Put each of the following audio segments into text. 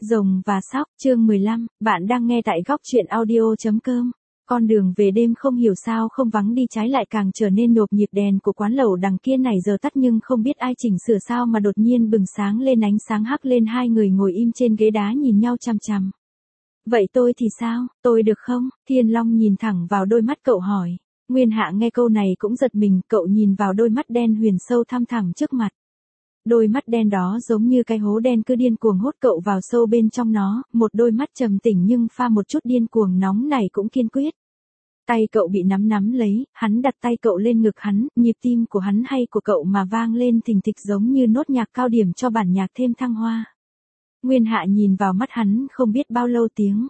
Rồng và Sóc, chương 15, bạn đang nghe tại góc truyện audio.com. Con đường về đêm không hiểu sao không vắng đi, trái lại càng trở nên nhộp nhịp. Đèn của quán lẩu đằng kia này giờ tắt nhưng không biết ai chỉnh sửa sao mà đột nhiên bừng sáng lên, ánh sáng hắt lên. Hai người ngồi im trên ghế đá nhìn nhau chằm chằm. Vậy tôi thì sao, tôi được không? Thiên Long nhìn thẳng vào đôi mắt cậu hỏi. Nguyên Hạ nghe câu này cũng giật mình, cậu nhìn vào đôi mắt đen huyền sâu thăm thẳm trước mặt. Đôi mắt đen đó giống như cái hố đen cứ điên cuồng hút cậu vào sâu bên trong nó, một đôi mắt trầm tĩnh nhưng pha một chút điên cuồng nóng nảy cũng kiên quyết. Tay cậu bị nắm lấy, hắn đặt tay cậu lên ngực hắn, nhịp tim của hắn hay của cậu mà vang lên thình thịch giống như nốt nhạc cao điểm cho bản nhạc thêm thăng hoa. Nguyên Hạ nhìn vào mắt hắn không biết bao lâu, tiếng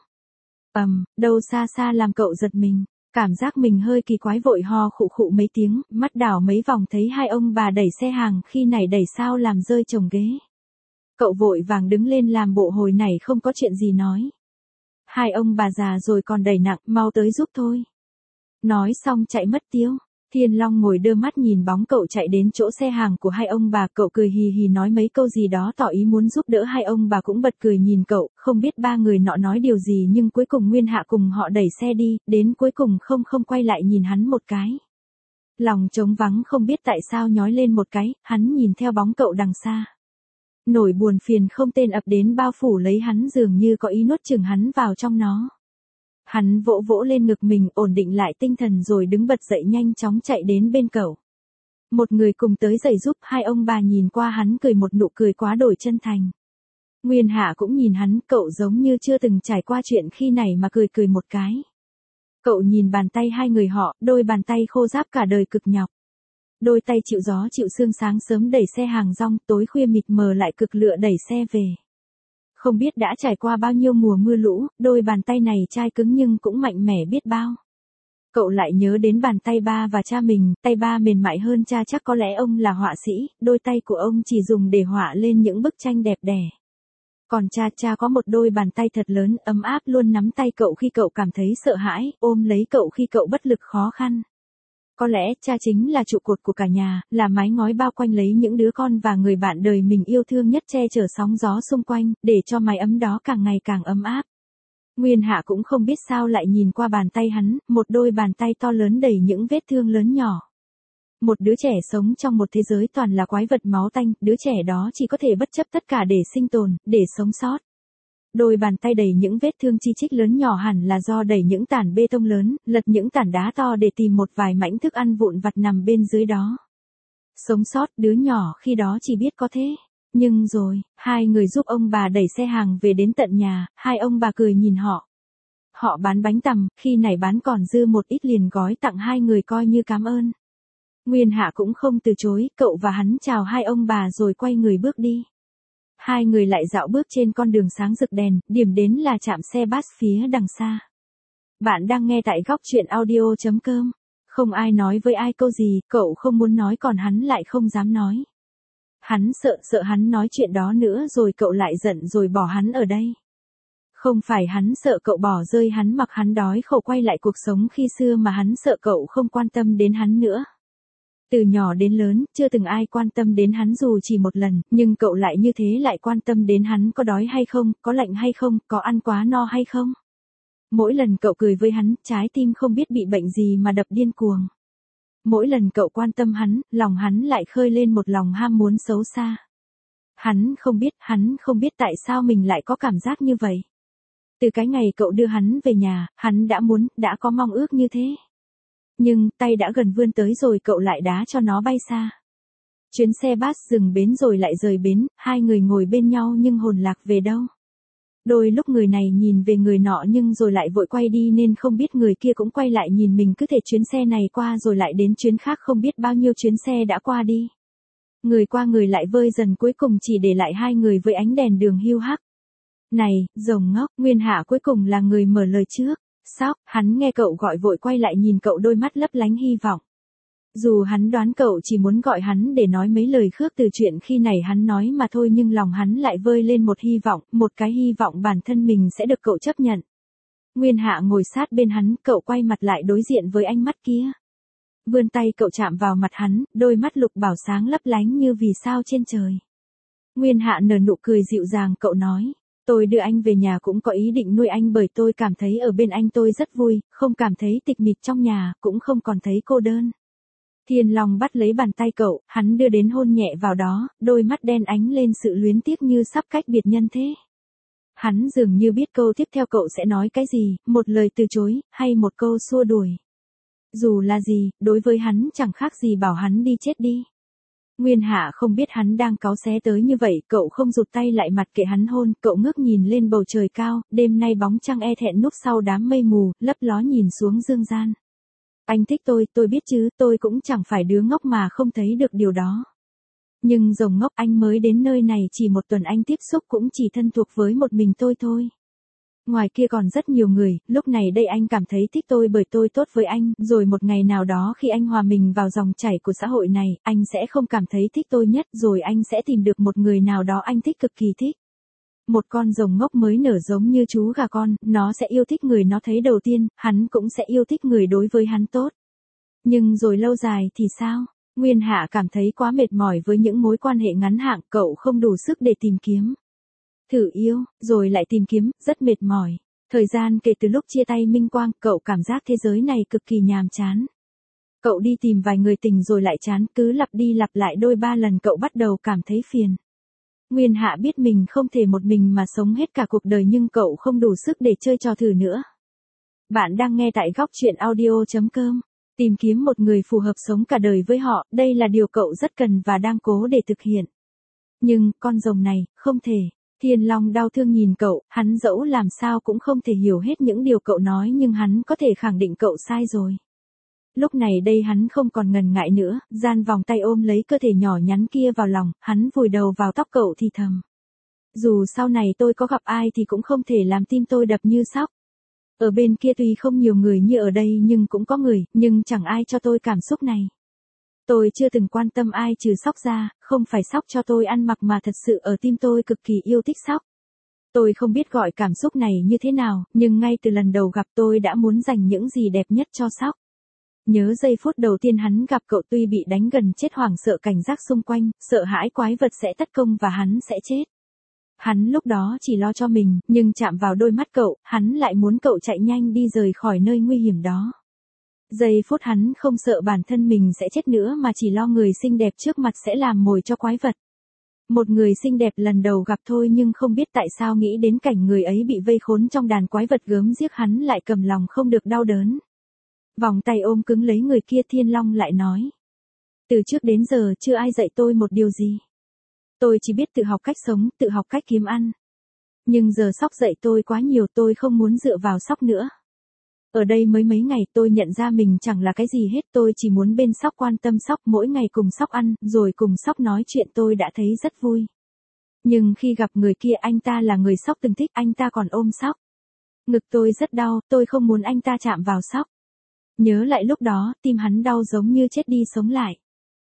đâu xa xa làm cậu giật mình. Cảm giác mình hơi kỳ quái, vội ho khụ khụ mấy tiếng, mắt đảo mấy vòng thấy hai ông bà đẩy xe hàng, khi này đẩy sao làm rơi chồng ghế. Cậu vội vàng đứng lên làm bộ hồi nãy không có chuyện gì nói. Hai ông bà già rồi còn đẩy nặng, mau tới giúp thôi. Nói xong chạy mất tiêu. Thiên Long ngồi đơ mắt nhìn bóng cậu chạy đến chỗ xe hàng của hai ông bà, cậu cười hì hì nói mấy câu gì đó tỏ ý muốn giúp đỡ. Hai ông bà cũng bật cười nhìn cậu, không biết ba người nọ nói điều gì nhưng cuối cùng Nguyên Hạ cùng họ đẩy xe đi, đến cuối cùng không quay lại nhìn hắn một cái. Lòng trống vắng không biết tại sao nhói lên một cái, hắn nhìn theo bóng cậu đằng xa. Nỗi buồn phiền không tên ập đến bao phủ lấy hắn, dường như có ý nuốt chửng hắn vào trong nó. Hắn vỗ vỗ lên ngực mình, ổn định lại tinh thần rồi đứng bật dậy nhanh chóng chạy đến bên cậu. Một người cùng tới dậy giúp. Hai ông bà nhìn qua hắn cười một nụ cười quá đổi chân thành. Nguyên Hạ cũng nhìn hắn, cậu giống như chưa từng trải qua chuyện khi này mà cười một cái. Cậu nhìn bàn tay hai người họ, đôi bàn tay khô ráp cả đời cực nhọc. Đôi tay chịu gió chịu sương, sáng sớm đẩy xe hàng rong, tối khuya mịt mờ lại cực lựa đẩy xe về. Không biết đã trải qua bao nhiêu mùa mưa lũ, đôi bàn tay này chai cứng nhưng cũng mạnh mẽ biết bao. Cậu lại nhớ đến bàn tay ba và cha mình, tay ba mềm mại hơn cha, chắc có lẽ ông là họa sĩ, đôi tay của ông chỉ dùng để họa lên những bức tranh đẹp đẽ. Còn cha có một đôi bàn tay thật lớn, ấm áp, luôn nắm tay cậu khi cậu cảm thấy sợ hãi, ôm lấy cậu khi cậu bất lực khó khăn. Có lẽ cha chính là trụ cột của cả nhà, là mái ngói bao quanh lấy những đứa con và người bạn đời mình yêu thương nhất, che chở sóng gió xung quanh, để cho mái ấm đó càng ngày càng ấm áp. Nguyên Hạ cũng không biết sao lại nhìn qua bàn tay hắn, một đôi bàn tay to lớn đầy những vết thương lớn nhỏ. Một đứa trẻ sống trong một thế giới toàn là quái vật máu tanh, đứa trẻ đó chỉ có thể bất chấp tất cả để sinh tồn, để sống sót. Đôi bàn tay đầy những vết thương chi chít lớn nhỏ hẳn là do đẩy những tảng bê tông lớn, lật những tảng đá to để tìm một vài mảnh thức ăn vụn vặt nằm bên dưới đó. Sống sót, đứa nhỏ khi đó chỉ biết có thế. Nhưng rồi, hai người giúp ông bà đẩy xe hàng về đến tận nhà, hai ông bà cười nhìn họ. Họ bán bánh tằm, khi này bán còn dư một ít liền gói tặng hai người coi như cảm ơn. Nguyên Hạ cũng không từ chối, cậu và hắn chào hai ông bà rồi quay người bước đi. Hai người lại dạo bước trên con đường sáng rực đèn, điểm đến là trạm xe bus phía đằng xa. Bạn đang nghe tại góc truyện audio.com. Không ai nói với ai câu gì, cậu không muốn nói còn hắn lại không dám nói. Hắn sợ hắn nói chuyện đó nữa rồi cậu lại giận rồi bỏ hắn ở đây. Không phải hắn sợ cậu bỏ rơi hắn mặc hắn đói khổ quay lại cuộc sống khi xưa, mà hắn sợ cậu không quan tâm đến hắn nữa. Từ nhỏ đến lớn, chưa từng ai quan tâm đến hắn dù chỉ một lần, nhưng cậu lại như thế, lại quan tâm đến hắn có đói hay không, có lạnh hay không, có ăn quá no hay không. Mỗi lần cậu cười với hắn, trái tim không biết bị bệnh gì mà đập điên cuồng. Mỗi lần cậu quan tâm hắn, lòng hắn lại khơi lên một lòng ham muốn xấu xa. Hắn không biết tại sao mình lại có cảm giác như vậy. Từ cái ngày cậu đưa hắn về nhà, hắn đã có mong ước như thế. Nhưng, tay đã gần vươn tới rồi cậu lại đá cho nó bay xa. Chuyến xe bus dừng bến rồi lại rời bến, hai người ngồi bên nhau nhưng hồn lạc về đâu. Đôi lúc người này nhìn về người nọ nhưng rồi lại vội quay đi, nên không biết người kia cũng quay lại nhìn mình, cứ thể chuyến xe này qua rồi lại đến chuyến khác, không biết bao nhiêu chuyến xe đã qua đi. Người qua người lại vơi dần, cuối cùng chỉ để lại hai người với ánh đèn đường hiu hắt. Này, rồng ngốc, Nguyên Hạ cuối cùng là người mở lời trước. Sóc, hắn nghe cậu gọi vội quay lại nhìn cậu, đôi mắt lấp lánh hy vọng. Dù hắn đoán cậu chỉ muốn gọi hắn để nói mấy lời khước từ chuyện khi này hắn nói mà thôi, nhưng lòng hắn lại vơi lên một hy vọng, một cái hy vọng bản thân mình sẽ được cậu chấp nhận. Nguyên Hạ ngồi sát bên hắn, cậu quay mặt lại đối diện với ánh mắt kia. Vươn tay cậu chạm vào mặt hắn, đôi mắt lục bảo sáng lấp lánh như vì sao trên trời. Nguyên Hạ nở nụ cười dịu dàng, cậu nói, Tôi đưa anh về nhà cũng có ý định nuôi anh bởi tôi cảm thấy ở bên anh tôi rất vui, không cảm thấy tịch mịch trong nhà, cũng không còn thấy cô đơn. Thiên Long bắt lấy bàn tay cậu, hắn đưa đến hôn nhẹ vào đó, đôi mắt đen ánh lên sự luyến tiếc như sắp cách biệt nhân thế. Hắn dường như biết câu tiếp theo cậu sẽ nói cái gì, một lời từ chối, hay một câu xua đuổi. Dù là gì, đối với hắn chẳng khác gì bảo hắn đi chết đi. Nguyên Hạ không biết hắn đang cáu xé tới như vậy, cậu không rụt tay lại mặt kệ hắn hôn, cậu ngước nhìn lên bầu trời cao, đêm nay bóng trăng e thẹn núp sau đám mây mù, lấp ló nhìn xuống dương gian. Anh thích tôi biết chứ, tôi cũng chẳng phải đứa ngốc mà không thấy được điều đó. Nhưng rồng ngốc, anh mới đến nơi này chỉ một tuần, anh tiếp xúc cũng chỉ thân thuộc với một mình tôi thôi. Ngoài kia còn rất nhiều người, lúc này đây anh cảm thấy thích tôi bởi tôi tốt với anh, rồi một ngày nào đó khi anh hòa mình vào dòng chảy của xã hội này, anh sẽ không cảm thấy thích tôi nhất, rồi anh sẽ tìm được một người nào đó anh thích cực kỳ thích. Một con rồng ngốc mới nở giống như chú gà con, nó sẽ yêu thích người nó thấy đầu tiên, hắn cũng sẽ yêu thích người đối với hắn tốt. Nhưng rồi lâu dài thì sao? Nguyên Hạ cảm thấy quá mệt mỏi với những mối quan hệ ngắn hạn, cậu không đủ sức để tìm kiếm. Thử yêu, rồi lại tìm kiếm, rất mệt mỏi. Thời gian kể từ lúc chia tay Minh Quang, cậu cảm giác thế giới này cực kỳ nhàm chán. Cậu đi tìm vài người tình rồi lại chán, cứ lặp đi lặp lại đôi ba lần cậu bắt đầu cảm thấy phiền. Nguyên Hạ biết mình không thể một mình mà sống hết cả cuộc đời nhưng cậu không đủ sức để chơi trò thử nữa. Bạn đang nghe tại góc truyện audio.com. Tìm kiếm một người phù hợp sống cả đời với họ, đây là điều cậu rất cần và đang cố để thực hiện. Nhưng, con rồng này, không thể. Thiên Long đau thương nhìn cậu, hắn dẫu làm sao cũng không thể hiểu hết những điều cậu nói nhưng hắn có thể khẳng định cậu sai rồi. Lúc này đây hắn không còn ngần ngại nữa, gian vòng tay ôm lấy cơ thể nhỏ nhắn kia vào lòng, hắn vùi đầu vào tóc cậu thì thầm. Dù sau này tôi có gặp ai thì cũng không thể làm tim tôi đập như sóc. Ở bên kia tuy không nhiều người như ở đây nhưng cũng có người, nhưng chẳng ai cho tôi cảm xúc này. Tôi chưa từng quan tâm ai trừ sóc ra, không phải sóc cho tôi ăn mặc mà thật sự ở tim tôi cực kỳ yêu thích sóc. Tôi không biết gọi cảm xúc này như thế nào, nhưng ngay từ lần đầu gặp tôi đã muốn dành những gì đẹp nhất cho sóc. Nhớ giây phút đầu tiên hắn gặp cậu tuy bị đánh gần chết hoảng sợ cảnh giác xung quanh, sợ hãi quái vật sẽ tấn công và hắn sẽ chết. Hắn lúc đó chỉ lo cho mình, nhưng chạm vào đôi mắt cậu, hắn lại muốn cậu chạy nhanh đi rời khỏi nơi nguy hiểm đó. Giây phút hắn không sợ bản thân mình sẽ chết nữa mà chỉ lo người xinh đẹp trước mặt sẽ làm mồi cho quái vật. Một người xinh đẹp lần đầu gặp thôi nhưng không biết tại sao nghĩ đến cảnh người ấy bị vây khốn trong đàn quái vật gớm ghiếc hắn lại cầm lòng không được đau đớn. Vòng tay ôm cứng lấy người kia Thiên Long lại nói. Từ trước đến giờ chưa ai dạy tôi một điều gì. Tôi chỉ biết tự học cách sống, tự học cách kiếm ăn. Nhưng giờ sóc dạy tôi quá nhiều, tôi không muốn dựa vào sóc nữa. Ở đây mới mấy ngày tôi nhận ra mình chẳng là cái gì hết, tôi chỉ muốn bên sóc quan tâm sóc, mỗi ngày cùng sóc ăn, rồi cùng sóc nói chuyện tôi đã thấy rất vui. Nhưng khi gặp người kia anh ta là người sóc từng thích, anh ta còn ôm sóc. Ngực tôi rất đau, tôi không muốn anh ta chạm vào sóc. Nhớ lại lúc đó, tim hắn đau giống như chết đi sống lại.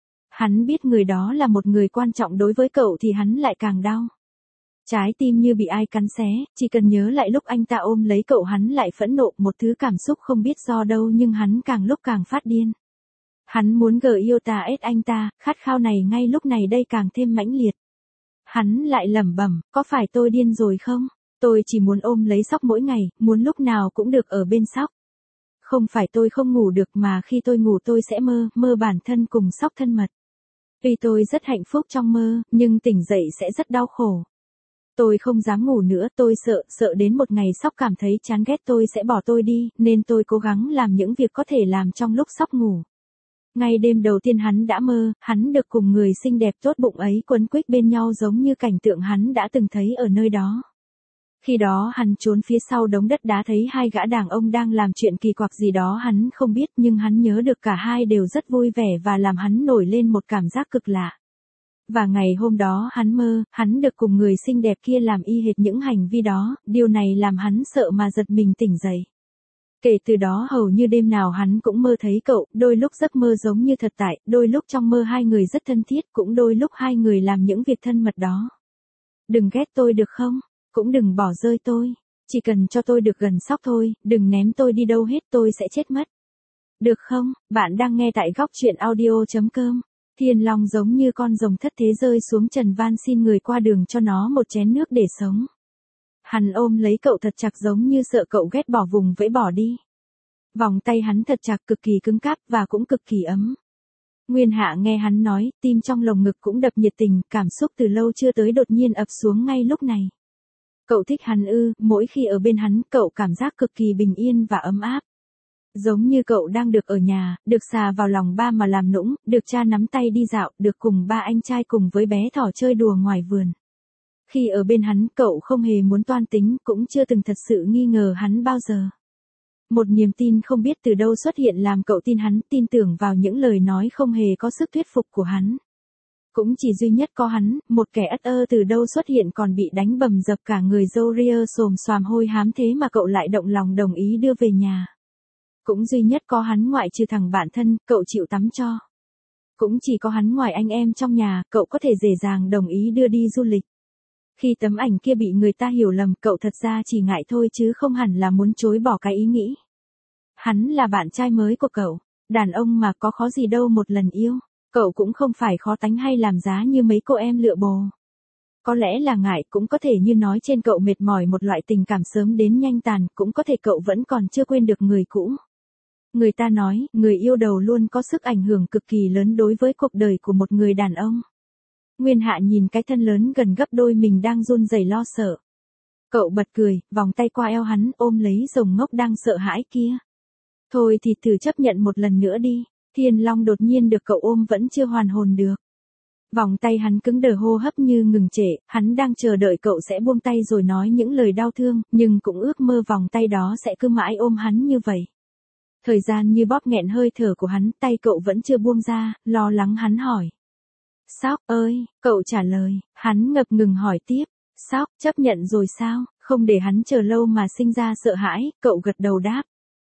Hắn biết người đó là một người quan trọng đối với cậu thì hắn lại càng đau. Trái tim như bị ai cắn xé, chỉ cần nhớ lại lúc anh ta ôm lấy cậu hắn lại phẫn nộ, một thứ cảm xúc không biết do đâu nhưng hắn càng lúc càng phát điên. Hắn muốn yêu anh ta, khát khao này ngay lúc này đây càng thêm mãnh liệt. Hắn lại lẩm bẩm, có phải tôi điên rồi không? Tôi chỉ muốn ôm lấy sóc mỗi ngày, muốn lúc nào cũng được ở bên sóc. Không phải tôi không ngủ được mà khi tôi ngủ tôi sẽ mơ bản thân cùng sóc thân mật. Tuy tôi rất hạnh phúc trong mơ, nhưng tỉnh dậy sẽ rất đau khổ. Tôi không dám ngủ nữa, tôi sợ đến một ngày sóc cảm thấy chán ghét tôi sẽ bỏ tôi đi, nên tôi cố gắng làm những việc có thể làm trong lúc sóc ngủ. Ngay đêm đầu tiên hắn đã mơ, hắn được cùng người xinh đẹp tốt bụng ấy quấn quýt bên nhau giống như cảnh tượng hắn đã từng thấy ở nơi đó. Khi đó hắn trốn phía sau đống đất đá thấy hai gã đàn ông đang làm chuyện kỳ quặc gì đó hắn không biết nhưng hắn nhớ được cả hai đều rất vui vẻ và làm hắn nổi lên một cảm giác cực lạ. Và ngày hôm đó hắn mơ, hắn được cùng người xinh đẹp kia làm y hệt những hành vi đó, điều này làm hắn sợ mà giật mình tỉnh dậy. Kể từ đó hầu như đêm nào hắn cũng mơ thấy cậu, đôi lúc giấc mơ giống như thật tại, đôi lúc trong mơ hai người rất thân thiết, cũng đôi lúc hai người làm những việc thân mật đó. Đừng ghét tôi được không? Cũng đừng bỏ rơi tôi. Chỉ cần cho tôi được gần sóc thôi, đừng ném tôi đi đâu hết tôi sẽ chết mất. Được không? Bạn đang nghe tại góc truyện audio.com. Thiên Long giống như con rồng thất thế rơi xuống trần van xin người qua đường cho nó một chén nước để sống. Hắn ôm lấy cậu thật chặt giống như sợ cậu ghét bỏ vùng vẫy bỏ đi. Vòng tay hắn thật chặt cực kỳ cứng cáp và cũng cực kỳ ấm. Nguyên Hạ nghe hắn nói, tim trong lồng ngực cũng đập nhiệt tình, cảm xúc từ lâu chưa tới đột nhiên ập xuống ngay lúc này. Cậu thích hắn ư? Mỗi khi ở bên hắn, cậu cảm giác cực kỳ bình yên và ấm áp. Giống như cậu đang được ở nhà, được xà vào lòng ba mà làm nũng, được cha nắm tay đi dạo, được cùng ba anh trai cùng với bé thỏ chơi đùa ngoài vườn. Khi ở bên hắn, cậu không hề muốn toan tính, cũng chưa từng thật sự nghi ngờ hắn bao giờ. Một niềm tin không biết từ đâu xuất hiện làm cậu tin hắn, tin tưởng vào những lời nói không hề có sức thuyết phục của hắn. Cũng chỉ duy nhất có hắn, một kẻ ất ơ từ đâu xuất hiện còn bị đánh bầm dập cả người râu ria xồm xoàm hôi hám thế mà cậu lại động lòng đồng ý đưa về nhà. Cũng duy nhất có hắn ngoại trừ thằng bạn thân, cậu chịu tắm cho. Cũng chỉ có hắn ngoài anh em trong nhà, cậu có thể dễ dàng đồng ý đưa đi du lịch. Khi tấm ảnh kia bị người ta hiểu lầm, cậu thật ra chỉ ngại thôi chứ không hẳn là muốn chối bỏ cái ý nghĩ. Hắn là bạn trai mới của cậu, đàn ông mà có khó gì đâu một lần yêu, cậu cũng không phải khó tánh hay làm giá như mấy cô em lựa bồ. Có lẽ là ngại, cũng có thể như nói trên cậu mệt mỏi một loại tình cảm sớm đến nhanh tàn, cũng có thể cậu vẫn còn chưa quên được người cũ. Người ta nói, người yêu đầu luôn có sức ảnh hưởng cực kỳ lớn đối với cuộc đời của một người đàn ông. Nguyên Hạ nhìn cái thân lớn gần gấp đôi mình đang run rẩy lo sợ. Cậu bật cười, vòng tay qua eo hắn ôm lấy rồng ngốc đang sợ hãi kia. Thôi thì thử chấp nhận một lần nữa đi. Thiên Long đột nhiên được cậu ôm vẫn chưa hoàn hồn được. Vòng tay hắn cứng đờ, hô hấp như ngừng trệ, hắn đang chờ đợi cậu sẽ buông tay rồi nói những lời đau thương, nhưng cũng ước mơ vòng tay đó sẽ cứ mãi ôm hắn như vậy. Thời gian như bóp nghẹn hơi thở của hắn, tay cậu vẫn chưa buông ra, lo lắng hắn hỏi. Sóc ơi, cậu trả lời, hắn ngập ngừng hỏi tiếp, Sóc, chấp nhận rồi sao? Không để hắn chờ lâu mà sinh ra sợ hãi, cậu gật đầu đáp.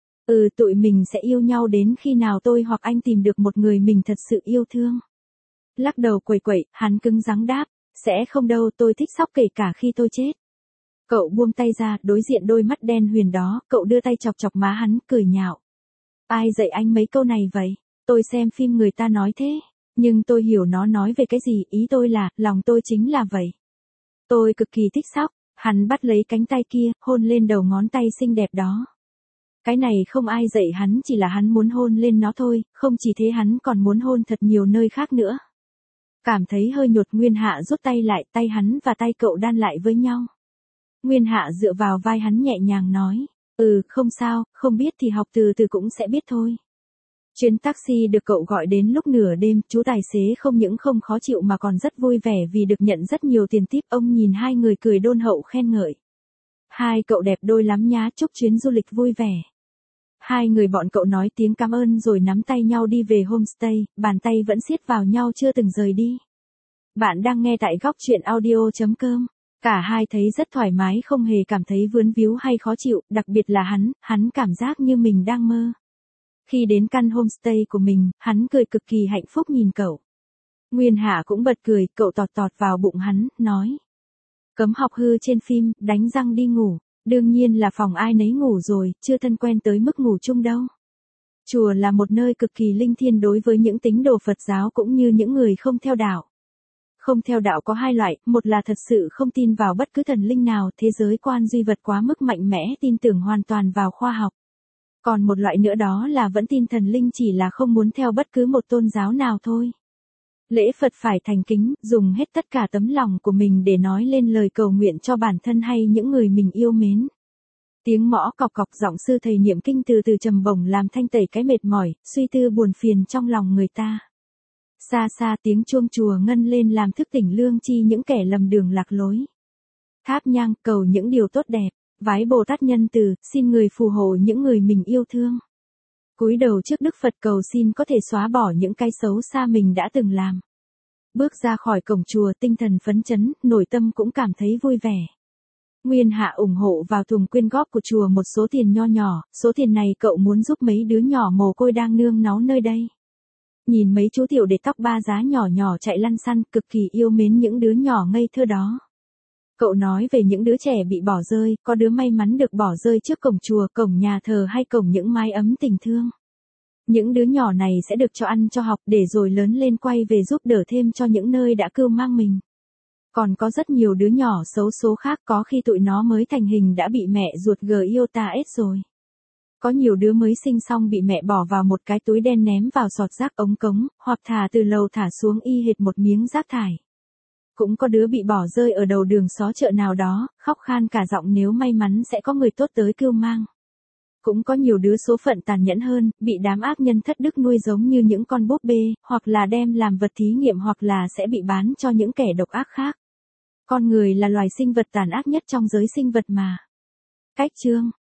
Tụi mình sẽ yêu nhau đến khi nào tôi hoặc anh tìm được một người mình thật sự yêu thương. Lắc đầu quẩy quẩy, hắn cứng rắn đáp, sẽ không đâu, tôi thích Sóc kể cả khi tôi chết. Cậu buông tay ra, đối diện đôi mắt đen huyền đó, cậu đưa tay chọc chọc má hắn, cười nhạo. Ai dạy anh mấy câu này vậy? Tôi xem phim người ta nói thế, nhưng tôi hiểu nó nói về cái gì, ý tôi là, lòng tôi chính là vậy. Tôi cực kỳ thích Sóc, hắn bắt lấy cánh tay kia, hôn lên đầu ngón tay xinh đẹp đó. Cái này không ai dạy hắn, chỉ là hắn muốn hôn lên nó thôi, không chỉ thế hắn còn muốn hôn thật nhiều nơi khác nữa. Cảm thấy hơi nhột, Nguyên Hạ rút tay lại, tay hắn và tay cậu đan lại với nhau. Nguyên Hạ dựa vào vai hắn nhẹ nhàng nói, không sao, không biết thì học từ từ cũng sẽ biết thôi. Chuyến taxi được cậu gọi đến lúc nửa đêm, chú tài xế không những không khó chịu mà còn rất vui vẻ vì được nhận rất nhiều tiền tip, ông nhìn hai người cười đôn hậu khen ngợi. Hai cậu đẹp đôi lắm nhá, chúc chuyến du lịch vui vẻ. Hai người bọn cậu nói tiếng cảm ơn rồi nắm tay nhau đi về homestay, bàn tay vẫn siết vào nhau chưa từng rời đi. Bạn đang nghe tại góc truyện audio.com. Cả hai thấy rất thoải mái, không hề cảm thấy vướng víu hay khó chịu, đặc biệt là hắn cảm giác như mình đang mơ. Khi đến căn homestay của mình, hắn cười cực kỳ hạnh phúc nhìn cậu. Nguyên Hạ cũng bật cười, cậu tọt tọt vào bụng hắn, nói. Cấm học hư trên phim, đánh răng đi ngủ. Đương nhiên là phòng ai nấy ngủ rồi, chưa thân quen tới mức ngủ chung đâu. Chùa là một nơi cực kỳ linh thiêng đối với những tín đồ Phật giáo cũng như những người không theo đạo. Không theo đạo có hai loại, một là thật sự không tin vào bất cứ thần linh nào, thế giới quan duy vật quá mức mạnh mẽ, tin tưởng hoàn toàn vào khoa học. Còn một loại nữa đó là vẫn tin thần linh, chỉ là không muốn theo bất cứ một tôn giáo nào thôi. Lễ Phật phải thành kính, dùng hết tất cả tấm lòng của mình để nói lên lời cầu nguyện cho bản thân hay những người mình yêu mến. Tiếng mõ cọc cọc, giọng sư thầy niệm kinh từ từ trầm bổng làm thanh tẩy cái mệt mỏi, suy tư buồn phiền trong lòng người ta. Xa xa tiếng chuông chùa ngân lên làm thức tỉnh lương tri những kẻ lầm đường lạc lối. Tháp nhang cầu những điều tốt đẹp, vái Bồ Tát nhân từ, xin người phù hộ những người mình yêu thương. Cúi đầu trước Đức Phật cầu xin có thể xóa bỏ những cái xấu xa mình đã từng làm. Bước ra khỏi cổng chùa, tinh thần phấn chấn, nội tâm cũng cảm thấy vui vẻ. Nguyên Hạ ủng hộ vào thùng quyên góp của chùa một số tiền nho nhỏ, số tiền này cậu muốn giúp mấy đứa nhỏ mồ côi đang nương náu nơi đây. Nhìn mấy chú tiểu để tóc ba giá nhỏ nhỏ chạy lăn xăn, cực kỳ yêu mến những đứa nhỏ ngây thơ đó. Cậu nói về những đứa trẻ bị bỏ rơi, có đứa may mắn được bỏ rơi trước cổng chùa, cổng nhà thờ hay cổng những mái ấm tình thương. Những đứa nhỏ này sẽ được cho ăn cho học để rồi lớn lên quay về giúp đỡ thêm cho những nơi đã cưu mang mình. Còn có rất nhiều đứa nhỏ xấu số khác, có khi tụi nó mới thành hình đã bị mẹ ruột GIOTA rồi. Có nhiều đứa mới sinh xong bị mẹ bỏ vào một cái túi đen ném vào sọt rác ống cống, hoặc thả từ lầu thả xuống y hệt một miếng rác thải. Cũng có đứa bị bỏ rơi ở đầu đường xó chợ nào đó, khóc khan cả giọng nếu may mắn sẽ có người tốt tới cưu mang. Cũng có nhiều đứa số phận tàn nhẫn hơn, bị đám ác nhân thất đức nuôi giống như những con búp bê, hoặc là đem làm vật thí nghiệm, hoặc là sẽ bị bán cho những kẻ độc ác khác. Con người là loài sinh vật tàn ác nhất trong giới sinh vật mà. Cách chương